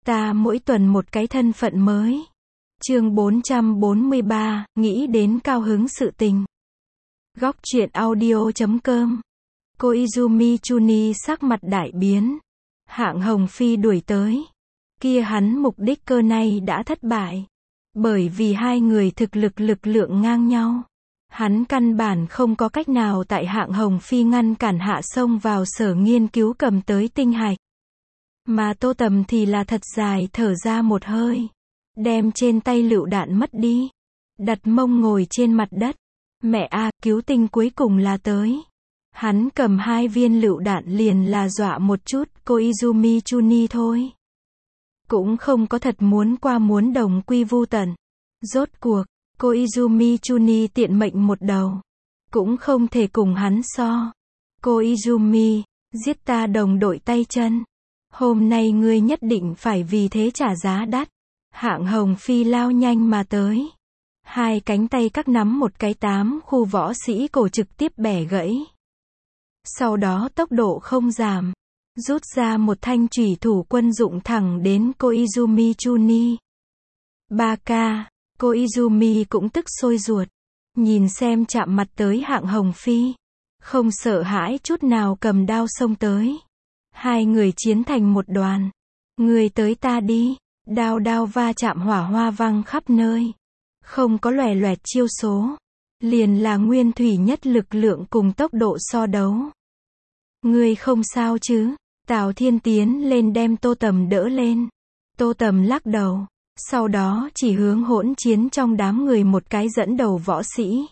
Ta mỗi tuần một cái thân phận mới. Chương 443, nghĩ đến cao hứng sự tình. Góc truyện audio.com. Koizumi Chuni sắc mặt đại biến. Hạng Hồng Phi đuổi tới. Kia hắn mục đích cơ này đã thất bại. Bởi vì hai người thực lực lượng ngang nhau. Hắn căn bản không có cách nào tại Hạng Hồng Phi ngăn cản hạ xông vào sở nghiên cứu cầm tới tinh hạch. Mà Tô Tầm thì là thật dài thở ra một hơi. Đem trên tay lựu đạn mất đi. Đặt mông ngồi trên mặt đất. Mẹ a, cứu tinh cuối cùng là tới. Hắn cầm 2 viên lựu đạn liền là dọa một chút Koizumi Chuni thôi. Cũng không có thật muốn qua muốn đồng quy vu tận. Rốt cuộc, Koizumi Chuni tiện mệnh một đầu. Cũng không thể cùng hắn so. Koizumi, giết ta đồng đội tay chân. Hôm nay ngươi nhất định phải vì thế trả giá đắt. Hạng Hồng Phi lao nhanh mà tới. 2 cánh tay các nắm một cái 8 khu võ sĩ cổ trực tiếp bẻ gãy. Sau đó tốc độ không giảm. Rút ra một thanh chủy thủ quân dụng thẳng đến Koizumi Chuni. Baka, Koizumi cũng tức sôi ruột. Nhìn xem chạm mặt tới Hạng Hồng Phi. Không sợ hãi chút nào cầm đao xông tới. Hai người chiến thành một đoàn. Người tới ta đi. Đao va chạm hỏa hoa văng khắp nơi. Không có lòe loẹt chiêu số. Liền là nguyên thủy nhất lực lượng cùng tốc độ so đấu. Ngươi không sao chứ? Tào Thiên tiến lên đem Tô Tầm đỡ lên. Tô Tầm lắc đầu. Sau đó chỉ hướng hỗn chiến trong đám người một cái dẫn đầu võ sĩ.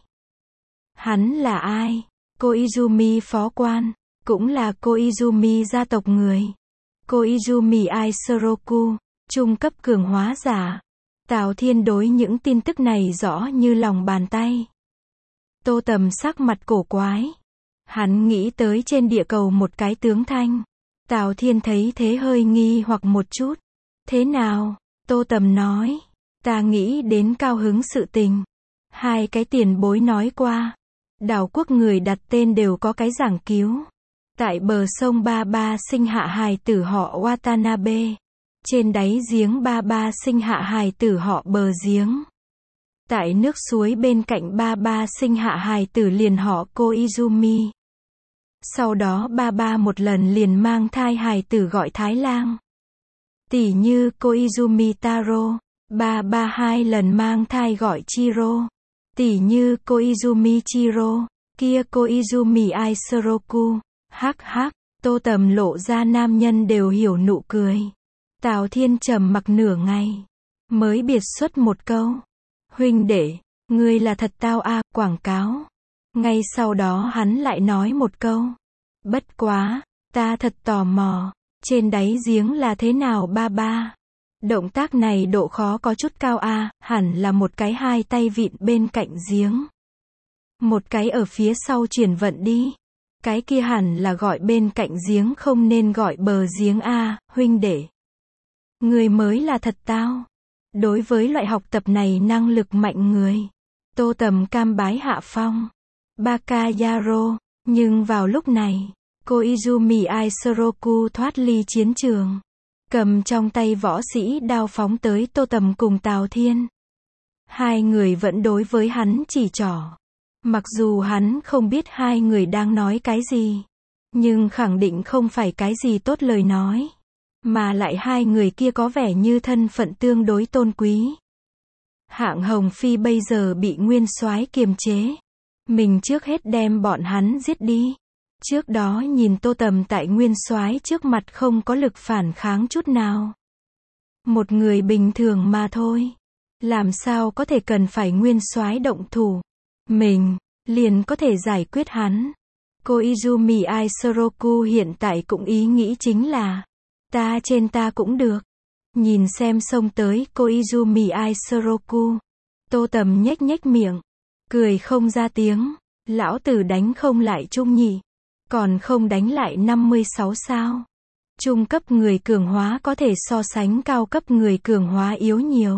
Hắn là ai? Koizumi phó quan. Cũng là Koizumi gia tộc người. Koizumi Aisoroku, trung cấp cường hóa giả. Tào Thiên đối những tin tức này rõ như lòng bàn tay. Tô Tầm sắc mặt cổ quái. Hắn nghĩ tới trên địa cầu một cái tướng thanh. Tào Thiên thấy thế hơi nghi hoặc một chút. Thế nào? Tô Tầm nói. Ta nghĩ đến cao hứng sự tình. 2 cái tiền bối nói qua. Đảo quốc người đặt tên đều có cái giảng cứu. Tại bờ sông Ba sinh hạ hài tử họ Watanabe. Trên đáy giếng Ba sinh hạ hài tử họ Bờ giếng. Tại nước suối bên cạnh Ba sinh hạ hài tử liền họ Koizumi. Sau đó Ba một lần liền mang thai hài tử gọi Thái Lang. Tỉ như Koizumi Taro. Ba 2 lần mang thai gọi Chiro. Tỉ như Koizumi Chiro. Kia Koizumi Aisoroku. Hắc, Tô Tầm lộ ra nam nhân đều hiểu nụ cười. Tào Thiên trầm mặc nửa ngày. Mới biệt xuất một câu. Huynh đệ, ngươi là thật tao a, quảng cáo. Ngay sau đó hắn lại nói một câu. Bất quá, ta thật tò mò. Trên đáy giếng là thế nào Ba? Động tác này độ khó có chút cao a, hẳn là một cái 2 tay vịn bên cạnh giếng. Một cái ở phía sau chuyển vận đi. Cái kia hẳn là gọi bên cạnh giếng không nên gọi bờ giếng a, huynh đệ. Người mới là thật tao. Đối với loại học tập này năng lực mạnh người. Tô Tầm cam bái hạ phong. Bakayaro. Nhưng vào lúc này, Koizumi Aisoroku thoát ly chiến trường. Cầm trong tay võ sĩ đao phóng tới Tô Tầm cùng Tào Thiên. 2 người vẫn đối với hắn chỉ trỏ. Mặc dù hắn không biết 2 người đang nói cái gì. Nhưng khẳng định không phải cái gì tốt lời nói. Mà lại 2 người kia có vẻ như thân phận tương đối tôn quý. Hạng Hồng Phi bây giờ bị nguyên soái kiềm chế. Mình trước hết đem bọn hắn giết đi. Trước đó nhìn Tô Tầm tại nguyên soái trước mặt không có lực phản kháng chút nào. Một người bình thường mà thôi. Làm sao có thể cần phải nguyên soái động thủ. Mình liền có thể giải quyết hắn. Koizumi Aisoroku hiện tại cũng ý nghĩ chính là ta trên ta cũng được. Nhìn xem xông tới Koizumi Aisoroku. Tô Tầm nhếch miệng. Cười không ra tiếng. Lão tử đánh không lại trung nhị. Còn không đánh lại 56 sao. Trung cấp người cường hóa có thể so sánh cao cấp người cường hóa yếu nhiều.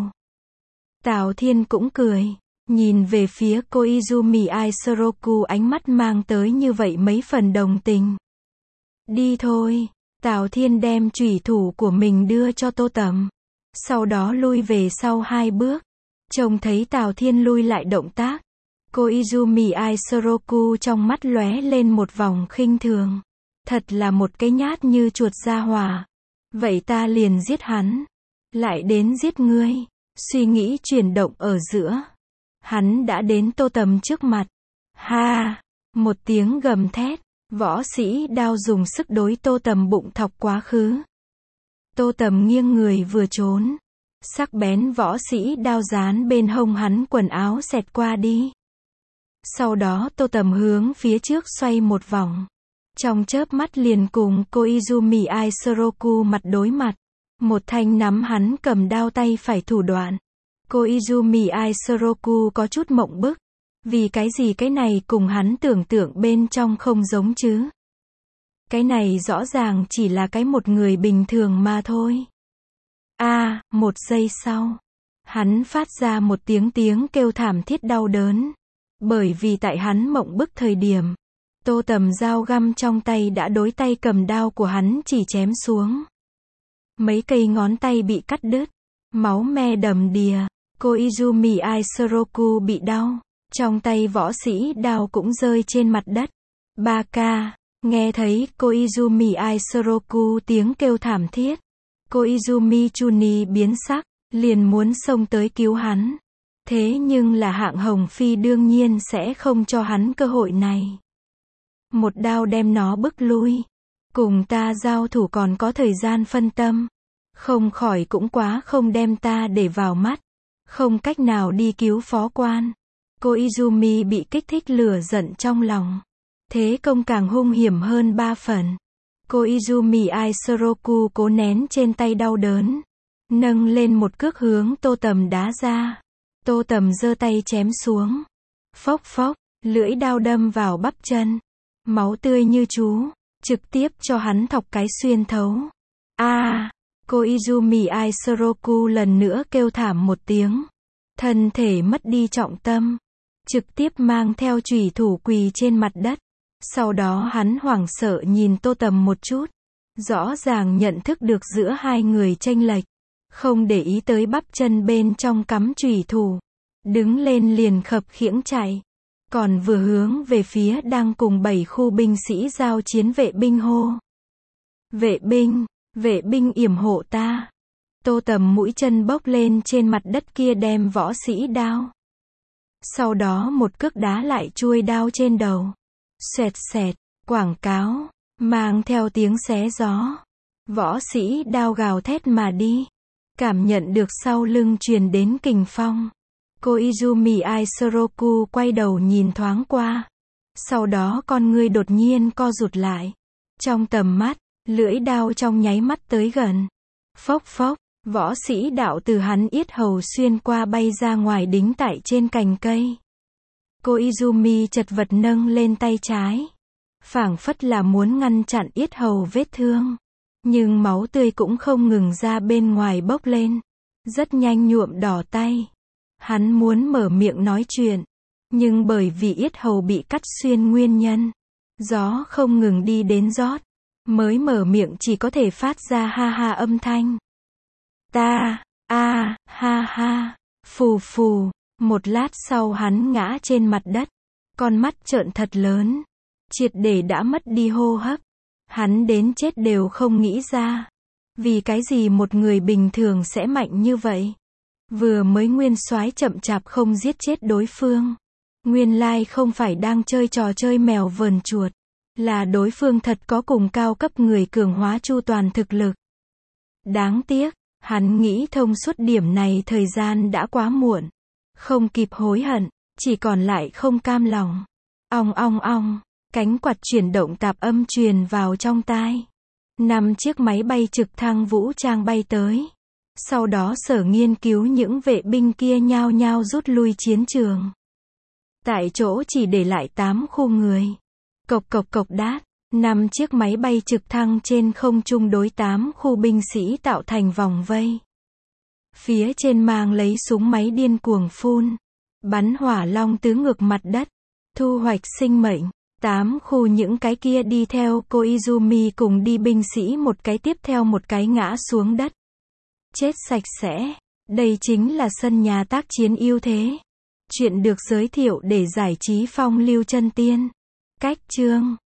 Tào Thiên cũng cười. Nhìn về phía Koizumi Aisoroku ánh mắt mang tới như vậy mấy phần đồng tình. Đi thôi, Tào Thiên đem chủy thủ của mình đưa cho Tô Tầm. Sau đó lui về sau 2 bước. Trông thấy Tào Thiên lui lại động tác. Koizumi Aisoroku trong mắt lóe lên một vòng khinh thường. Thật là một cái nhát như chuột ra hỏa. Vậy ta liền giết hắn. Lại đến giết ngươi. Suy nghĩ chuyển động ở giữa. Hắn đã đến Tô Tầm trước mặt. Ha! Một tiếng gầm thét. Võ sĩ đao dùng sức đối Tô Tầm bụng thọc quá khứ. Tô Tầm nghiêng người vừa trốn. Sắc bén võ sĩ đao dán bên hông hắn quần áo xẹt qua đi. Sau đó Tô Tầm hướng phía trước xoay một vòng. Trong chớp mắt liền cùng Koizumi Aisoroku mặt đối mặt. Một thanh nắm hắn cầm đao tay phải thủ đoạn. Koizumi Aisoroku có chút mộng bức. Vì cái gì cái này cùng hắn tưởng tượng bên trong không giống chứ? Cái này rõ ràng chỉ là cái một người bình thường mà thôi. Một giây sau. Hắn phát ra một tiếng kêu thảm thiết đau đớn. Bởi vì tại hắn mộng bức thời điểm. Tô Tầm dao găm trong tay đã đối tay cầm đao của hắn chỉ chém xuống. Mấy cây ngón tay bị cắt đứt. Máu me đầm đìa. Koizumi Aisoroku bị đau. Trong tay võ sĩ đao cũng rơi trên mặt đất. Baka. Nghe thấy Koizumi Aisoroku tiếng kêu thảm thiết. Koizumi Chuni biến sắc. Liền muốn xông tới cứu hắn. Thế nhưng là hạng Hồng Phi đương nhiên sẽ không cho hắn cơ hội này. Một đao đem nó bức lui. Cùng ta giao thủ còn có thời gian phân tâm. Không khỏi cũng quá không đem ta để vào mắt. Không cách nào đi cứu phó quan. Koizumi bị kích thích lửa giận trong lòng. Thế công càng hung hiểm hơn 3 phần. Koizumi Aisoroku cố nén trên tay đau đớn. Nâng lên một cước hướng Tô Tầm đá ra. Tô Tầm giơ tay chém xuống. Phốc phốc, lưỡi đao đâm vào bắp chân. Máu tươi như chú. Trực tiếp cho hắn thọc cái xuyên thấu. Koizumi Aisoroku lần nữa kêu thảm một tiếng. Thân thể mất đi trọng tâm. Trực tiếp mang theo chủy thủ quỳ trên mặt đất. Sau đó hắn hoảng sợ nhìn Tô Tầm một chút. Rõ ràng nhận thức được giữa hai người chênh lệch. Không để ý tới bắp chân bên trong cắm chủy thủ. Đứng lên liền khập khiễng chạy. Còn vừa hướng về phía đang cùng 7 khu binh sĩ giao chiến vệ binh hô. Vệ binh yểm hộ ta. Tô Tầm mũi chân bốc lên trên mặt đất kia đem võ sĩ đao. Sau đó một cước đá lại chuôi đao trên đầu. Xoẹt xẹt, quảng cáo, mang theo tiếng xé gió. Võ sĩ đao gào thét mà đi. Cảm nhận được sau lưng truyền đến kình phong. Koizumi Aisoroku quay đầu nhìn thoáng qua. Sau đó con ngươi đột nhiên co rụt lại. Trong tầm mắt, lưỡi đao trong nháy mắt tới gần. Phốc phốc, võ sĩ đạo từ hắn yết hầu xuyên qua bay ra ngoài đính tại trên cành cây. Koizumi chật vật nâng lên tay trái. Phảng phất là muốn ngăn chặn yết hầu vết thương. Nhưng máu tươi cũng không ngừng ra bên ngoài bốc lên. Rất nhanh nhuộm đỏ tay. Hắn muốn mở miệng nói chuyện. Nhưng bởi vì yết hầu bị cắt xuyên nguyên nhân. Gió không ngừng đi đến rót. Mới mở miệng chỉ có thể phát ra ha ha âm thanh. Ha ha, phù phù. Một lát sau hắn ngã trên mặt đất. Con mắt trợn thật lớn. Triệt để đã mất đi hô hấp. Hắn đến chết đều không nghĩ ra. Vì cái gì một người bình thường sẽ mạnh như vậy? Vừa mới nguyên soái chậm chạp không giết chết đối phương. Nguyên lai không phải đang chơi trò chơi mèo vờn chuột. Là đối phương thật có cùng cao cấp người cường hóa chu toàn thực lực. Đáng tiếc, hắn nghĩ thông suốt điểm này thời gian đã quá muộn. Không kịp hối hận, chỉ còn lại không cam lòng. Ong ong ong, cánh quạt chuyển động tạp âm truyền vào trong tai. 5 chiếc máy bay trực thăng vũ trang bay tới. Sau đó sở nghiên cứu những vệ binh kia nhao nhao rút lui chiến trường. Tại chỗ chỉ để lại 8 khu người. Cộc cộc cộc đát, 5 chiếc máy bay trực thăng trên không trung đối 8 khu binh sĩ tạo thành vòng vây. Phía trên mang lấy súng máy điên cuồng phun. Bắn hỏa long tứ ngược mặt đất. Thu hoạch sinh mệnh. 8 khu những cái kia đi theo Koizumi cùng đi binh sĩ một cái tiếp theo một cái ngã xuống đất. Chết sạch sẽ. Đây chính là sân nhà tác chiến ưu thế. Chuyện được giới thiệu để giải trí phong lưu chân tiên. Cách chương